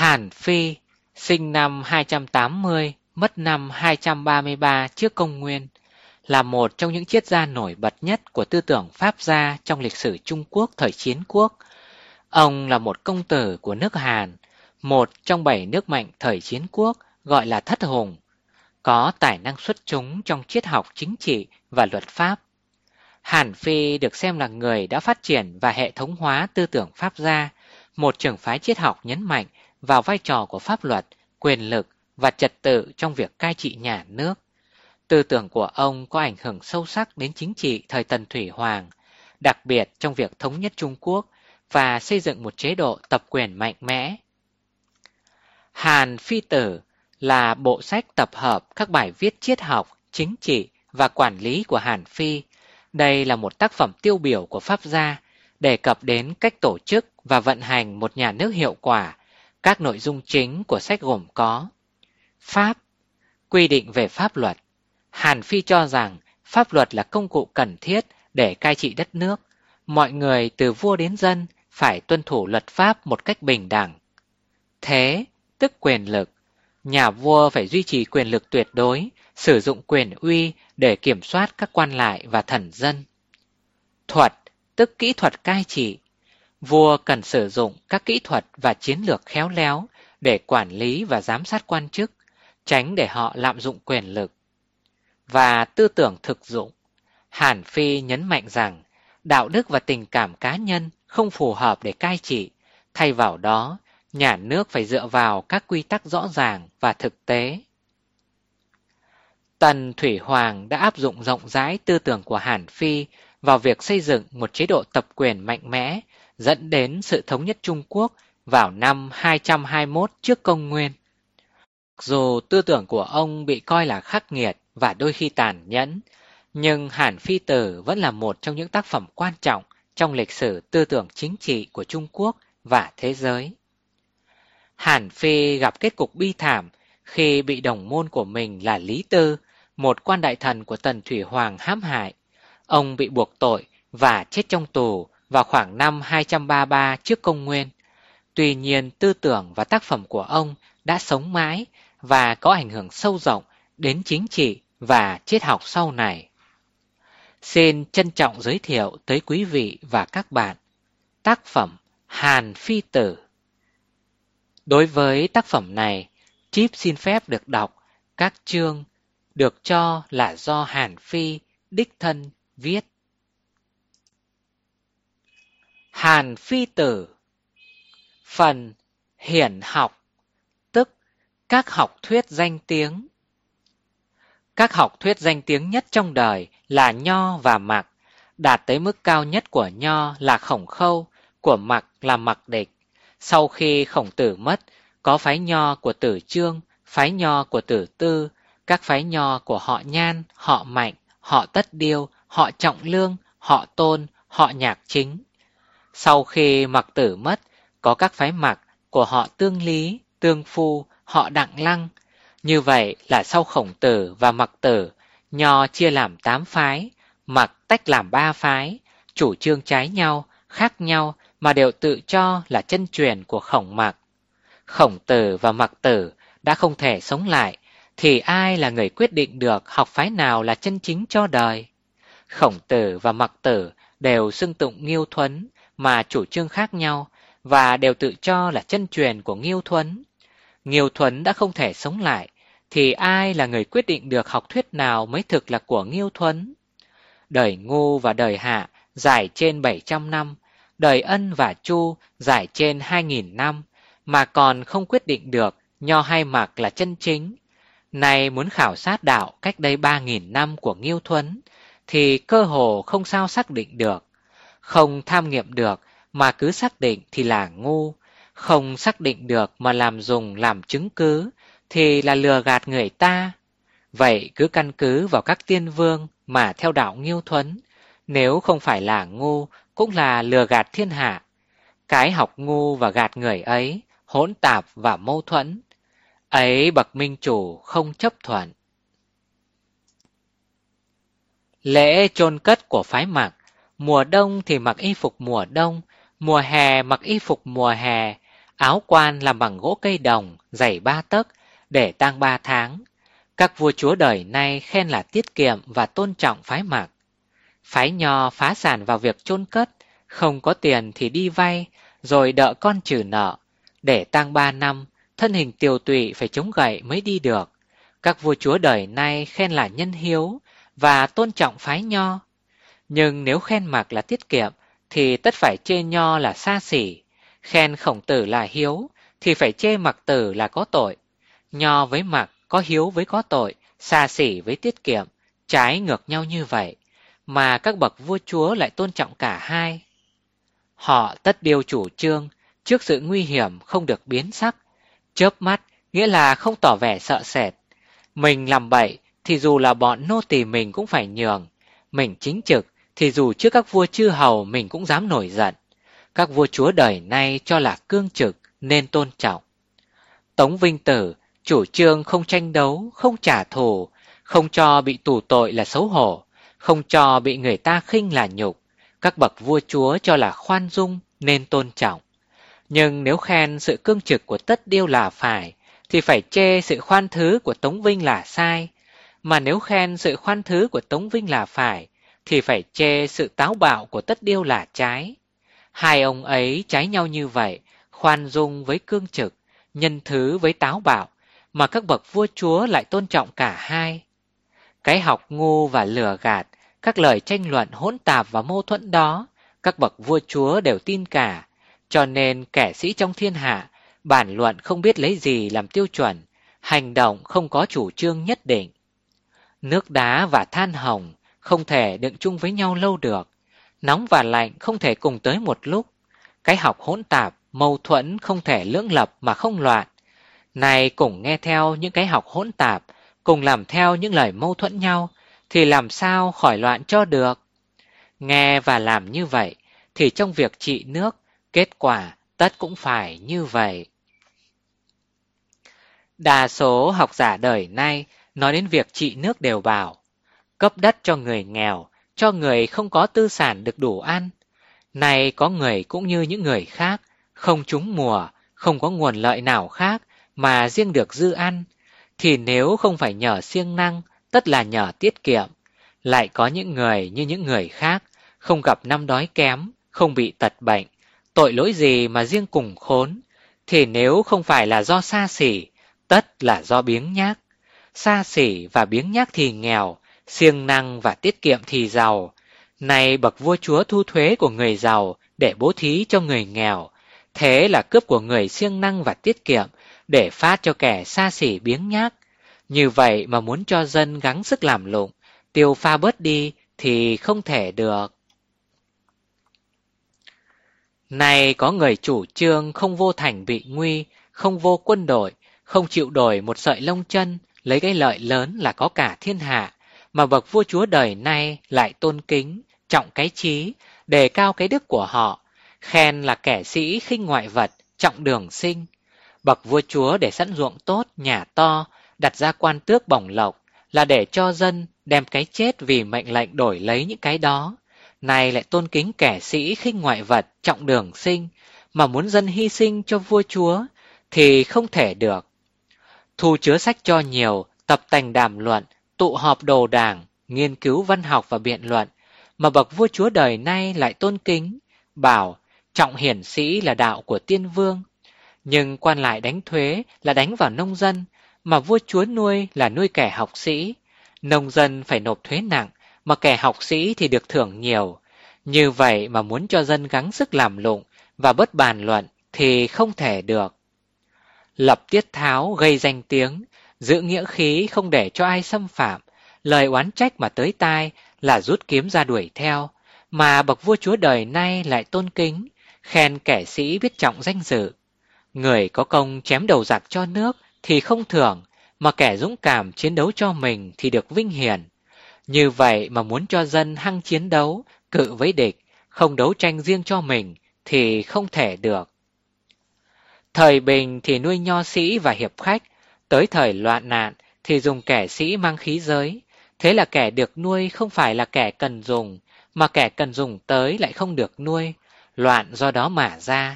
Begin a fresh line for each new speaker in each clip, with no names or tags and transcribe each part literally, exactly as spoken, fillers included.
Hàn Phi, sinh năm hai trăm tám mươi, mất năm hai trăm ba mươi ba trước công nguyên, là một trong những triết gia nổi bật nhất của tư tưởng Pháp gia trong lịch sử Trung Quốc thời chiến quốc. Ông là một công tử của nước Hàn, một trong bảy nước mạnh thời chiến quốc gọi là thất hùng, có tài năng xuất chúng trong triết học chính trị và luật pháp. Hàn Phi được xem là người đã phát triển và hệ thống hóa tư tưởng Pháp gia, một trường phái triết học nhấn mạnh vào vai trò của pháp luật, quyền lực và trật tự trong việc cai trị nhà nước. Tư tưởng của ông có ảnh hưởng sâu sắc đến chính trị thời Tần Thủy Hoàng, đặc biệt trong việc thống nhất Trung Quốc và xây dựng một chế độ tập quyền mạnh mẽ. Hàn Phi Tử là bộ sách tập hợp các bài viết triết học, chính trị và quản lý của Hàn Phi. Đây là một tác phẩm tiêu biểu của Pháp gia, đề cập đến cách tổ chức và vận hành một nhà nước hiệu quả. Các nội dung chính của sách gồm có: Pháp, quy định về pháp luật. Hàn Phi cho rằng pháp luật là công cụ cần thiết để cai trị đất nước. Mọi người từ vua đến dân phải tuân thủ luật pháp một cách bình đẳng. Thế, tức quyền lực. Nhà vua phải duy trì quyền lực tuyệt đối, sử dụng quyền uy để kiểm soát các quan lại và thần dân. Thuật, tức kỹ thuật cai trị. Vua cần sử dụng các kỹ thuật và chiến lược khéo léo để quản lý và giám sát quan chức, tránh để họ lạm dụng quyền lực. Và tư tưởng thực dụng. Hàn Phi nhấn mạnh rằng đạo đức và tình cảm cá nhân không phù hợp để cai trị, thay vào đó, nhà nước phải dựa vào các quy tắc rõ ràng và thực tế. Tần Thủy Hoàng đã áp dụng rộng rãi tư tưởng của Hàn Phi vào việc xây dựng một chế độ tập quyền mạnh mẽ, dẫn đến sự thống nhất Trung Quốc vào năm hai trăm hai mươi mốt trước công nguyên. Dù tư tưởng của ông bị coi là khắc nghiệt và đôi khi tàn nhẫn, nhưng Hàn Phi Tử vẫn là một trong những tác phẩm quan trọng trong lịch sử tư tưởng chính trị của Trung Quốc và thế giới. Hàn Phi gặp kết cục bi thảm khi bị đồng môn của mình là Lý Tư, một quan đại thần của Tần Thủy Hoàng hãm hại. Ông bị buộc tội và chết trong tù vào khoảng năm hai trăm ba mươi ba trước công nguyên. Tuy nhiên, tư tưởng và tác phẩm của ông đã sống mãi và có ảnh hưởng sâu rộng đến chính trị và triết học sau này. Xin trân trọng giới thiệu tới quý vị và các bạn tác phẩm Hàn Phi Tử. Đối với tác phẩm này, Chip xin phép được đọc các chương được cho là do Hàn Phi đích thân viết. Hàn Phi Tử. Phần hiển học, tức các học thuyết danh tiếng. Các học thuyết danh tiếng nhất trong đời là Nho và Mặc. Đạt tới mức cao nhất của Nho là Khổng Khâu, của Mặc là Mặc Địch. Sau khi Khổng Tử mất, có phái Nho của Tử Chương, phái Nho của Tử Tư, các phái Nho của họ Nhan, họ Mạnh, họ Tất Điêu, họ Trọng Lương, họ Tôn, họ Nhạc Chính. Sau khi Mặc Tử mất, có các phái Mặc của họ Tương Lý, Tương Phu, họ Đặng Lăng. Như vậy là sau Khổng Tử và Mặc Tử, Nho chia làm tám phái, Mặc tách làm ba phái, chủ trương trái nhau, khác nhau mà đều tự cho là chân truyền của Khổng Mặc. Khổng Tử và Mặc Tử đã không thể sống lại, thì ai là người quyết định được học phái nào là chân chính cho đời? Khổng Tử và Mặc Tử đều xưng tụng Nghiêu Thuấn mà chủ trương khác nhau và đều tự cho là chân truyền của Nghiêu Thuấn. Nghiêu Thuấn đã không thể sống lại, thì ai là người quyết định được học thuyết nào mới thực là của Nghiêu Thuấn? Đời Ngu và đời Hạ dài trên bảy trăm năm, đời Ân và Chu dài trên hai nghìn năm, mà còn không quyết định được Nho hay Mặc là chân chính. Nay muốn khảo sát đạo cách đây ba nghìn năm của Nghiêu Thuấn, thì cơ hồ không sao xác định được. Không tham nghiệm được mà cứ xác định thì là ngu, không xác định được mà làm dùng làm chứng cứ thì là lừa gạt người ta. Vậy cứ căn cứ vào các tiên vương mà theo đạo Nghiêu Thuấn, nếu không phải là ngu cũng là lừa gạt thiên hạ. Cái học ngu và gạt người ấy hỗn tạp và mâu thuẫn, ấy bậc minh chủ không chấp thuận. Lễ chôn cất của phái Mặc: mùa đông thì mặc y phục mùa đông, mùa hè mặc y phục mùa hè, áo quan làm bằng gỗ cây đồng, dày ba tấc, để tang ba tháng. Các vua chúa đời nay khen là tiết kiệm và tôn trọng phái Mạc. Phái Nho phá sản vào việc chôn cất, không có tiền thì đi vay, rồi đợi con trừ nợ. Để tang ba năm, thân hình tiều tụy phải chống gậy mới đi được. Các vua chúa đời nay khen là nhân hiếu và tôn trọng phái Nho. Nhưng nếu khen Mạc là tiết kiệm thì tất phải chê Nho là xa xỉ. Khen Khổng Tử là hiếu thì phải chê Mạc Tử là có tội. Nho với Mạc, có hiếu với có tội, xa xỉ với tiết kiệm, trái ngược nhau như vậy, mà các bậc vua chúa lại tôn trọng cả hai. Họ tất điều chủ trương, trước sự nguy hiểm không được biến sắc. Chớp mắt nghĩa là không tỏ vẻ sợ sệt. Mình làm bậy thì dù là bọn nô tỳ mình cũng phải nhường. Mình chính trực thì dù trước các vua chư hầu mình cũng dám nổi giận. Các vua chúa đời nay cho là cương trực nên tôn trọng. Tống Vinh Tử chủ trương không tranh đấu, không trả thù, không cho bị tù tội là xấu hổ, không cho bị người ta khinh là nhục. Các bậc vua chúa cho là khoan dung nên tôn trọng. Nhưng nếu khen sự cương trực của Tất Điêu là phải, thì phải chê sự khoan thứ của Tống Vinh là sai. Mà nếu khen sự khoan thứ của Tống Vinh là phải, thì phải chê sự táo bạo của Tất Điêu là trái. Hai ông ấy trái nhau như vậy, khoan dung với cương trực, nhân thứ với táo bạo, mà các bậc vua chúa lại tôn trọng cả hai. Cái học ngu và lừa gạt, các lời tranh luận hỗn tạp và mâu thuẫn đó, các bậc vua chúa đều tin cả, cho nên kẻ sĩ trong thiên hạ, bản luận không biết lấy gì làm tiêu chuẩn, hành động không có chủ trương nhất định. Nước đá và than hồng không thể đựng chung với nhau lâu được, nóng và lạnh không thể cùng tới một lúc, cái học hỗn tạp, mâu thuẫn không thể lưỡng lập mà không loạn. Này cùng nghe theo những cái học hỗn tạp, cùng làm theo những lời mâu thuẫn nhau, thì làm sao khỏi loạn cho được? Nghe và làm như vậy, thì trong việc trị nước, kết quả tất cũng phải như vậy. Đa số học giả đời nay nói đến việc trị nước đều bảo, cấp đất cho người nghèo, cho người không có tư sản được đủ ăn. Này có người cũng như những người khác, không trúng mùa, không có nguồn lợi nào khác, mà riêng được dư ăn, thì nếu không phải nhờ siêng năng, tất là nhờ tiết kiệm. Lại có những người như những người khác, không gặp năm đói kém, không bị tật bệnh, tội lỗi gì mà riêng cùng khốn, thì nếu không phải là do xa xỉ, tất là do biếng nhác. Xa xỉ và biếng nhác thì nghèo, siêng năng và tiết kiệm thì giàu. Này bậc vua chúa thu thuế của người giàu để bố thí cho người nghèo, thế là cướp của người siêng năng và tiết kiệm để phát cho kẻ xa xỉ biếng nhác. Như vậy mà muốn cho dân gắng sức làm lụng, tiêu pha bớt đi thì không thể được. Này có người chủ trương không vô thành bị nguy, không vô quân đội, không chịu đổi một sợi lông chân, lấy cái lợi lớn là có cả thiên hạ, mà bậc vua chúa đời nay lại tôn kính, trọng cái trí, đề cao cái đức của họ, khen là kẻ sĩ khinh ngoại vật, trọng đường sinh. Bậc vua chúa để sẵn ruộng tốt, nhà to, đặt ra quan tước bổng lộc, là để cho dân đem cái chết vì mệnh lệnh đổi lấy những cái đó. Này lại tôn kính kẻ sĩ khinh ngoại vật, trọng đường sinh, mà muốn dân hy sinh cho vua chúa thì không thể được. Thu chứa sách cho nhiều, tập tành đàm luận, tụ họp đồ đảng, nghiên cứu văn học và biện luận, mà bậc vua chúa đời nay lại tôn kính, bảo trọng hiển sĩ là đạo của tiên vương. Nhưng quan lại đánh thuế là đánh vào nông dân, mà vua chúa nuôi là nuôi kẻ học sĩ. Nông dân phải nộp thuế nặng, mà kẻ học sĩ thì được thưởng nhiều. Như vậy mà muốn cho dân gắng sức làm lụng và bớt bàn luận thì không thể được. Lập tiết tháo gây danh tiếng, giữ nghĩa khí không để cho ai xâm phạm, lời oán trách mà tới tai là rút kiếm ra đuổi theo, mà bậc vua chúa đời nay lại tôn kính, khen kẻ sĩ biết trọng danh dự. Người có công chém đầu giặc cho nước thì không thưởng, mà kẻ dũng cảm chiến đấu cho mình thì được vinh hiển. Như vậy mà muốn cho dân hăng chiến đấu, cự với địch, không đấu tranh riêng cho mình thì không thể được. Thời bình thì nuôi nho sĩ và hiệp khách, tới thời loạn nạn thì dùng kẻ sĩ mang khí giới. Thế là kẻ được nuôi không phải là kẻ cần dùng, mà kẻ cần dùng tới lại không được nuôi, loạn do đó mà ra.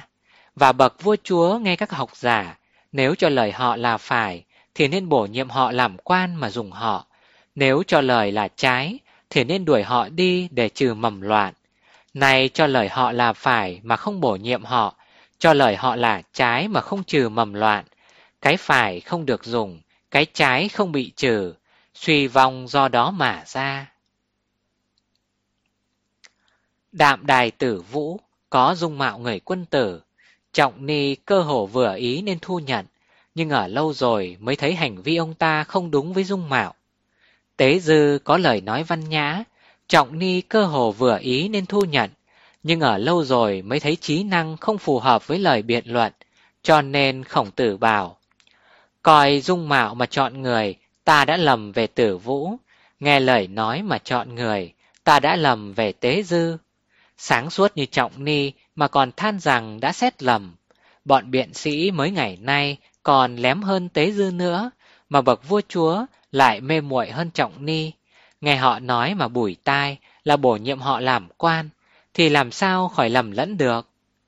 Và bậc vua chúa nghe các học giả, nếu cho lời họ là phải, thì nên bổ nhiệm họ làm quan mà dùng họ. Nếu cho lời là trái, thì nên đuổi họ đi để trừ mầm loạn. Này cho lời họ là phải mà không bổ nhiệm họ, cho lời họ là trái mà không trừ mầm loạn. Cái phải không được dùng, cái trái không bị trừ, suy vong do đó mà ra. Đạm đài Tử Vũ có dung mạo người quân tử, Trọng Ni cơ hồ vừa ý nên thu nhận, nhưng ở lâu rồi mới thấy hành vi ông ta không đúng với dung mạo. Tế Dư có lời nói văn nhã, Trọng Ni cơ hồ vừa ý nên thu nhận, nhưng ở lâu rồi mới thấy trí năng không phù hợp với lời biện luận, cho nên Khổng Tử bảo: coi dung mạo mà chọn người, ta đã lầm về Tử Vũ, nghe lời nói mà chọn người, ta đã lầm về Tế Dư. Sáng suốt như Trọng Ni mà còn than rằng đã xét lầm. Bọn biện sĩ mới ngày nay còn lém hơn Tế Dư nữa, mà bậc vua chúa lại mê muội hơn Trọng Ni. Nghe họ nói mà bủi tai là bổ nhiệm họ làm quan, thì làm sao khỏi lầm lẫn được.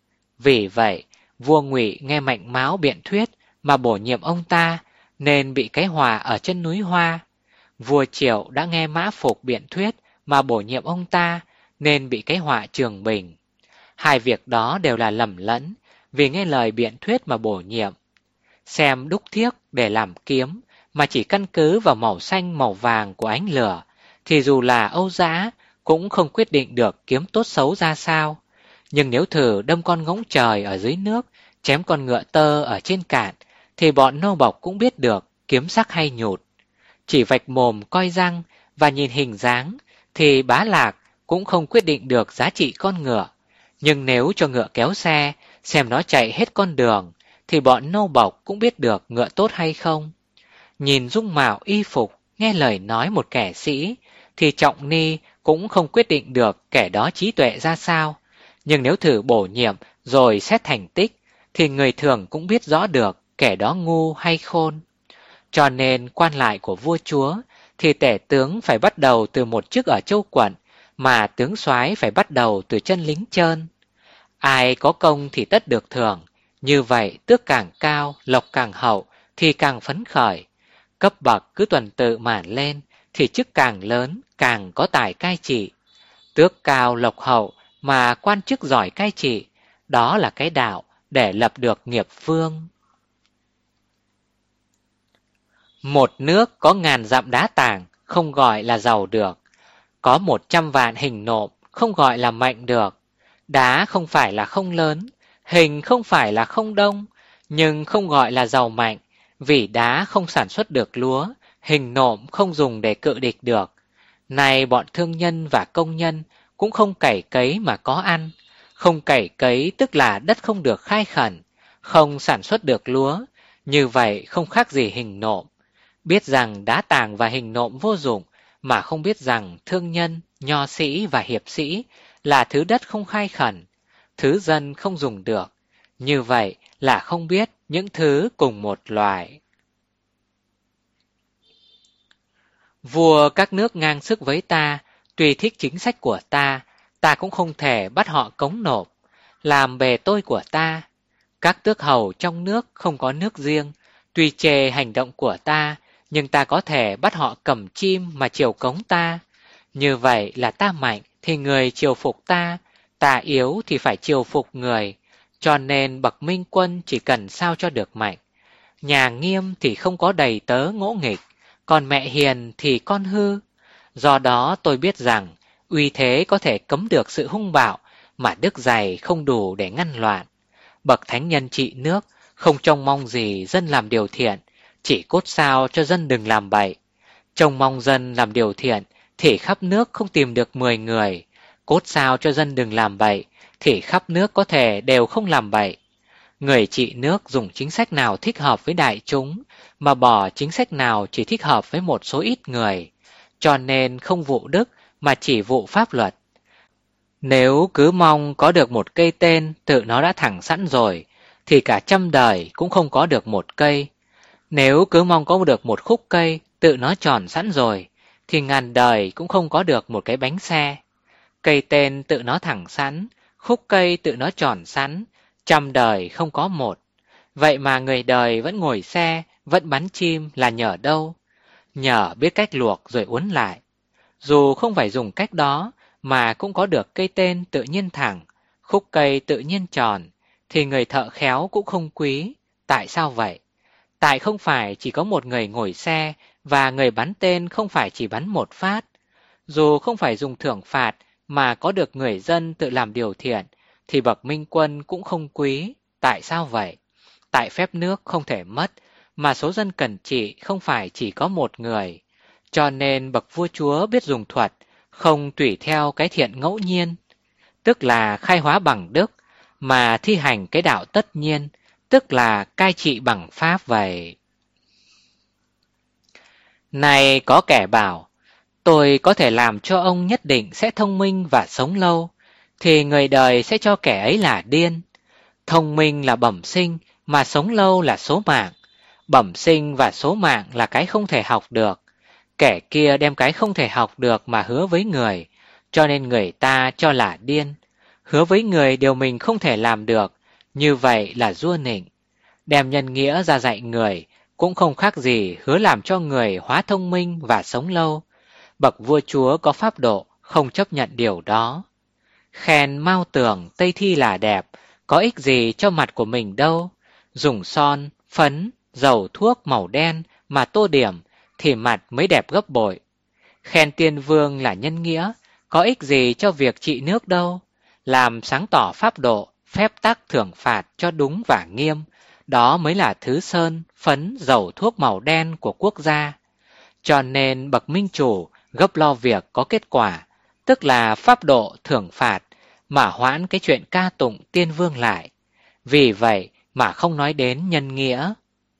Vì vậy, vua Ngụy nghe Mạnh Máo biện thuyết mà bổ nhiệm ông ta, nên bị cái hòa ở chân núi Hoa. Vua Triệu đã nghe Mã Phục biện thuyết mà bổ nhiệm ông ta, nên bị cái họa Trường Bình. Hai việc đó đều là lầm lẫn, vì nghe lời biện thuyết mà bổ nhiệm. Xem đúc thiếc để làm kiếm, mà chỉ căn cứ vào màu xanh màu vàng của ánh lửa, thì dù là Âu Dã cũng không quyết định được kiếm tốt xấu ra sao. Nhưng nếu thử đâm con ngỗng trời ở dưới nước, chém con ngựa tơ ở trên cạn, thì bọn nô bộc cũng biết được kiếm sắc hay nhụt. Chỉ vạch mồm coi răng và nhìn hình dáng, thì Bá Lạc cũng không quyết định được giá trị con ngựa. Nhưng nếu cho ngựa kéo xe, xem nó chạy hết con đường, thì bọn nô bộc cũng biết được ngựa tốt hay không. Nhìn dung mạo y phục, nghe lời nói một kẻ sĩ, thì Trọng Ni cũng không quyết định được kẻ đó trí tuệ ra sao. Nhưng nếu thử bổ nhiệm rồi xét thành tích, thì người thường cũng biết rõ được kẻ đó ngu hay khôn. Cho nên quan lại của vua chúa, thì tể tướng phải bắt đầu từ một chức ở châu quận, mà tướng soái phải bắt đầu từ chân lính trơn. Ai có công thì tất được thưởng, như vậy tước càng cao, lộc càng hậu, thì càng phấn khởi. Cấp bậc cứ tuần tự mản lên, thì chức càng lớn, càng có tài cai trị. Tước cao lộc hậu mà quan chức giỏi cai trị, đó là cái đạo để lập được nghiệp vương. Một nước có ngàn dặm đá tảng, không gọi là giàu được. Có một trăm vạn hình nộm, không gọi là mạnh được. Đá không phải là không lớn, hình không phải là không đông, nhưng không gọi là giàu mạnh, vì đá không sản xuất được lúa, hình nộm không dùng để cự địch được. Này bọn thương nhân và công nhân cũng không cày cấy mà có ăn. Không cày cấy tức là đất không được khai khẩn, không sản xuất được lúa, như vậy không khác gì hình nộm. Biết rằng đá tàng và hình nộm vô dụng, mà không biết rằng thương nhân, nho sĩ và hiệp sĩ là thứ đất không khai khẩn, thứ dân không dùng được. Như vậy là không biết những thứ cùng một loài. Vua các nước ngang sức với ta, tùy thích chính sách của ta, ta cũng không thể bắt họ cống nộp, làm bề tôi của ta. Các tước hầu trong nước không có nước riêng, tùy chê hành động của ta, nhưng ta có thể bắt họ cầm chim mà chiều cống ta. Như vậy là ta mạnh thì người chiều phục ta, ta yếu thì phải chiều phục người. Cho nên bậc minh quân chỉ cần sao cho được mạnh. Nhà nghiêm thì không có đầy tớ ngỗ nghịch, còn mẹ hiền thì con hư. Do đó tôi biết rằng uy thế có thể cấm được sự hung bạo, mà đức dày không đủ để ngăn loạn. Bậc thánh nhân trị nước không trông mong gì dân làm điều thiện, chỉ cốt sao cho dân đừng làm bậy. Trông mong dân làm điều thiện thì khắp nước không tìm được mười người, cốt sao cho dân đừng làm bậy thì khắp nước có thể đều không làm bậy. Người trị nước dùng chính sách nào thích hợp với đại chúng, mà bỏ chính sách nào chỉ thích hợp với một số ít người, cho nên không vụ đức mà chỉ vụ pháp luật. Nếu cứ mong có được một cây tên tự nó đã thẳng sẵn rồi, thì cả trăm đời cũng không có được một cây. Nếu cứ mong có được một khúc cây tự nó tròn sẵn rồi, thì ngàn đời cũng không có được một cái bánh xe. Cây tên tự nó thẳng sẵn, khúc cây tự nó tròn sẵn, Trăm đời không có một. Vậy mà người đời vẫn ngồi xe, vẫn bắn chim là nhờ đâu? Nhờ biết cách luộc rồi uốn lại. Dù không phải dùng cách đó mà cũng có được cây tên tự nhiên thẳng, khúc cây tự nhiên tròn, thì người thợ khéo cũng không quý. Tại sao vậy? Tại không phải chỉ có một người ngồi xe và người bắn tên không phải chỉ bắn một phát. Dù không phải dùng thưởng phạt mà có được người dân tự làm điều thiện, thì bậc minh quân cũng không quý. Tại sao vậy? Tại phép nước không thể mất, mà số dân cần trị không phải chỉ có một người. Cho nên bậc vua chúa biết dùng thuật, không tùy theo cái thiện ngẫu nhiên, tức là khai hóa bằng đức, mà thi hành cái đạo tất nhiên, tức là cai trị bằng pháp vậy. Này có kẻ bảo, tôi có thể làm cho ông nhất định sẽ thông minh và sống lâu, thì người đời sẽ cho kẻ ấy là điên. Thông minh là bẩm sinh, mà sống lâu là số mạng. Bẩm sinh và số mạng là cái không thể học được. Kẻ kia đem cái không thể học được mà hứa với người, cho nên người ta cho là điên. Hứa với người điều mình không thể làm được, như vậy là vua nịnh. Đem nhân nghĩa ra dạy người, cũng không khác gì hứa làm cho người hóa thông minh và sống lâu. Bậc vua chúa có pháp độ, không chấp nhận điều đó. Khen Mao Tường Tây Thi là đẹp, có ích gì cho mặt của mình đâu. Dùng son, phấn, dầu thuốc màu đen mà tô điểm thì mặt mới đẹp gấp bội. Khen Tiên Vương là nhân nghĩa, có ích gì cho việc trị nước đâu. Làm sáng tỏ pháp độ, phép tắc thưởng phạt cho đúng và nghiêm, đó mới là thứ sơn, phấn, dầu thuốc màu đen của quốc gia. Cho nên bậc minh chủ gấp lo việc có kết quả, tức là pháp độ thưởng phạt, mà hoãn cái chuyện ca tụng Tiên Vương lại. Vì vậy mà không nói đến nhân nghĩa.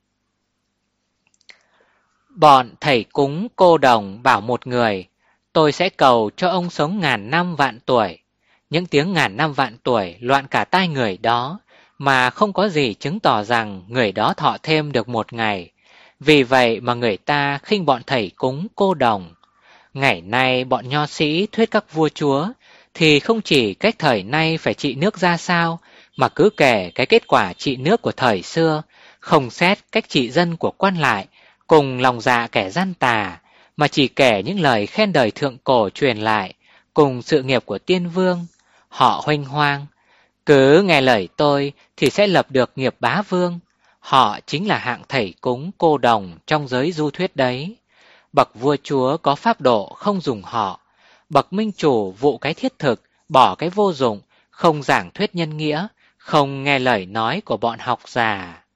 Bọn thầy cúng cô đồng bảo một người, tôi sẽ cầu cho ông sống ngàn năm vạn tuổi. Những tiếng ngàn năm vạn tuổi loạn cả tai người đó, mà không có gì chứng tỏ rằng người đó thọ thêm được một ngày. Vì vậy mà người ta khinh bọn thầy cúng cô đồng. Ngày nay bọn nho sĩ thuyết các vua chúa, thì không chỉ cách thời nay phải trị nước ra sao, mà cứ kể cái kết quả trị nước của thời xưa, không xét cách trị dân của quan lại, cùng lòng dạ kẻ gian tà, mà chỉ kể những lời khen đời thượng cổ truyền lại, cùng sự nghiệp của Tiên Vương. Họ huênh hoang, cứ nghe lời tôi thì sẽ lập được nghiệp bá vương. Họ chính là hạng thầy cúng cô đồng trong giới du thuyết đấy. Bậc vua chúa có pháp độ không dùng họ. Bậc minh chủ vụ cái thiết thực, bỏ cái vô dụng, không giảng thuyết nhân nghĩa, không nghe lời nói của bọn học già.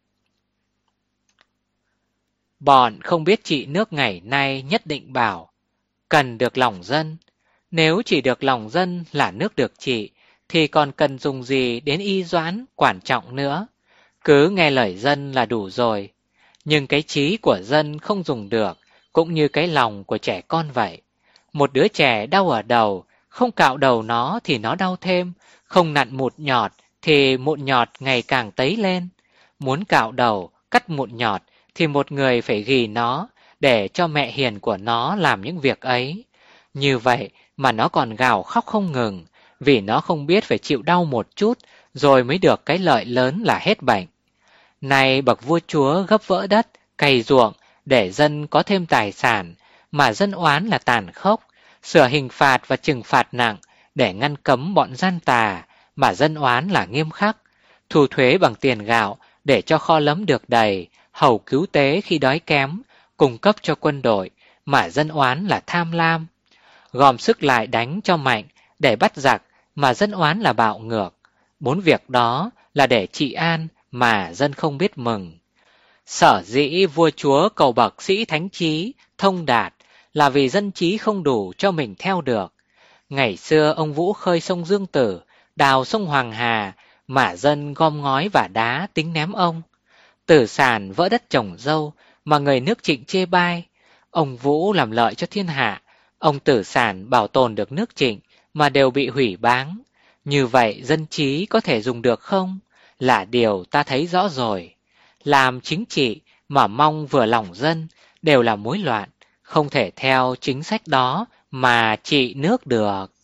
Bọn không biết trị nước ngày nay nhất định bảo, cần được lòng dân. Nếu chỉ được lòng dân là nước được trị, thì còn cần dùng gì đến y doãn quan trọng nữa. Cứ nghe lời dân là đủ rồi. Nhưng cái trí của dân không dùng được, cũng như cái lòng của trẻ con vậy. Một đứa trẻ đau ở đầu, không cạo đầu nó thì nó đau thêm, không nặn mụn nhọt thì mụn nhọt ngày càng tấy lên. Muốn cạo đầu, cắt mụn nhọt thì một người phải ghì nó để cho mẹ hiền của nó làm những việc ấy. Như vậy mà nó còn gào khóc không ngừng, vì nó không biết phải chịu đau một chút rồi mới được cái lợi lớn là hết bệnh. Nay bậc vua chúa gấp vỡ đất, cày ruộng để dân có thêm tài sản, mà dân oán là tàn khốc, sửa hình phạt và trừng phạt nặng để ngăn cấm bọn gian tà, mà dân oán là nghiêm khắc, thu thuế bằng tiền gạo để cho kho lấm được đầy, hầu cứu tế khi đói kém, cung cấp cho quân đội, mà dân oán là tham lam, gom sức lại đánh cho mạnh để bắt giặc, mà dân oán là bạo ngược. Bốn việc đó là để trị an, mà dân không biết mừng. Sở dĩ vua chúa cầu bậc sĩ thánh trí, thông đạt, là vì dân trí không đủ cho mình theo được. Ngày xưa ông Vũ khơi sông Dương Tử, đào sông Hoàng Hà, mà dân gom ngói và đá tính ném ông. Tử sản vỡ đất trồng dâu, mà người nước Trịnh chê bai. Ông Vũ làm lợi cho thiên hạ, ông Tử sản bảo tồn được nước Trịnh, mà đều bị hủy báng. Như vậy dân trí có thể dùng được không? Là điều ta thấy rõ rồi. Làm chính trị mà mong vừa lòng dân đều là mối loạn, không thể theo chính sách đó mà trị nước được.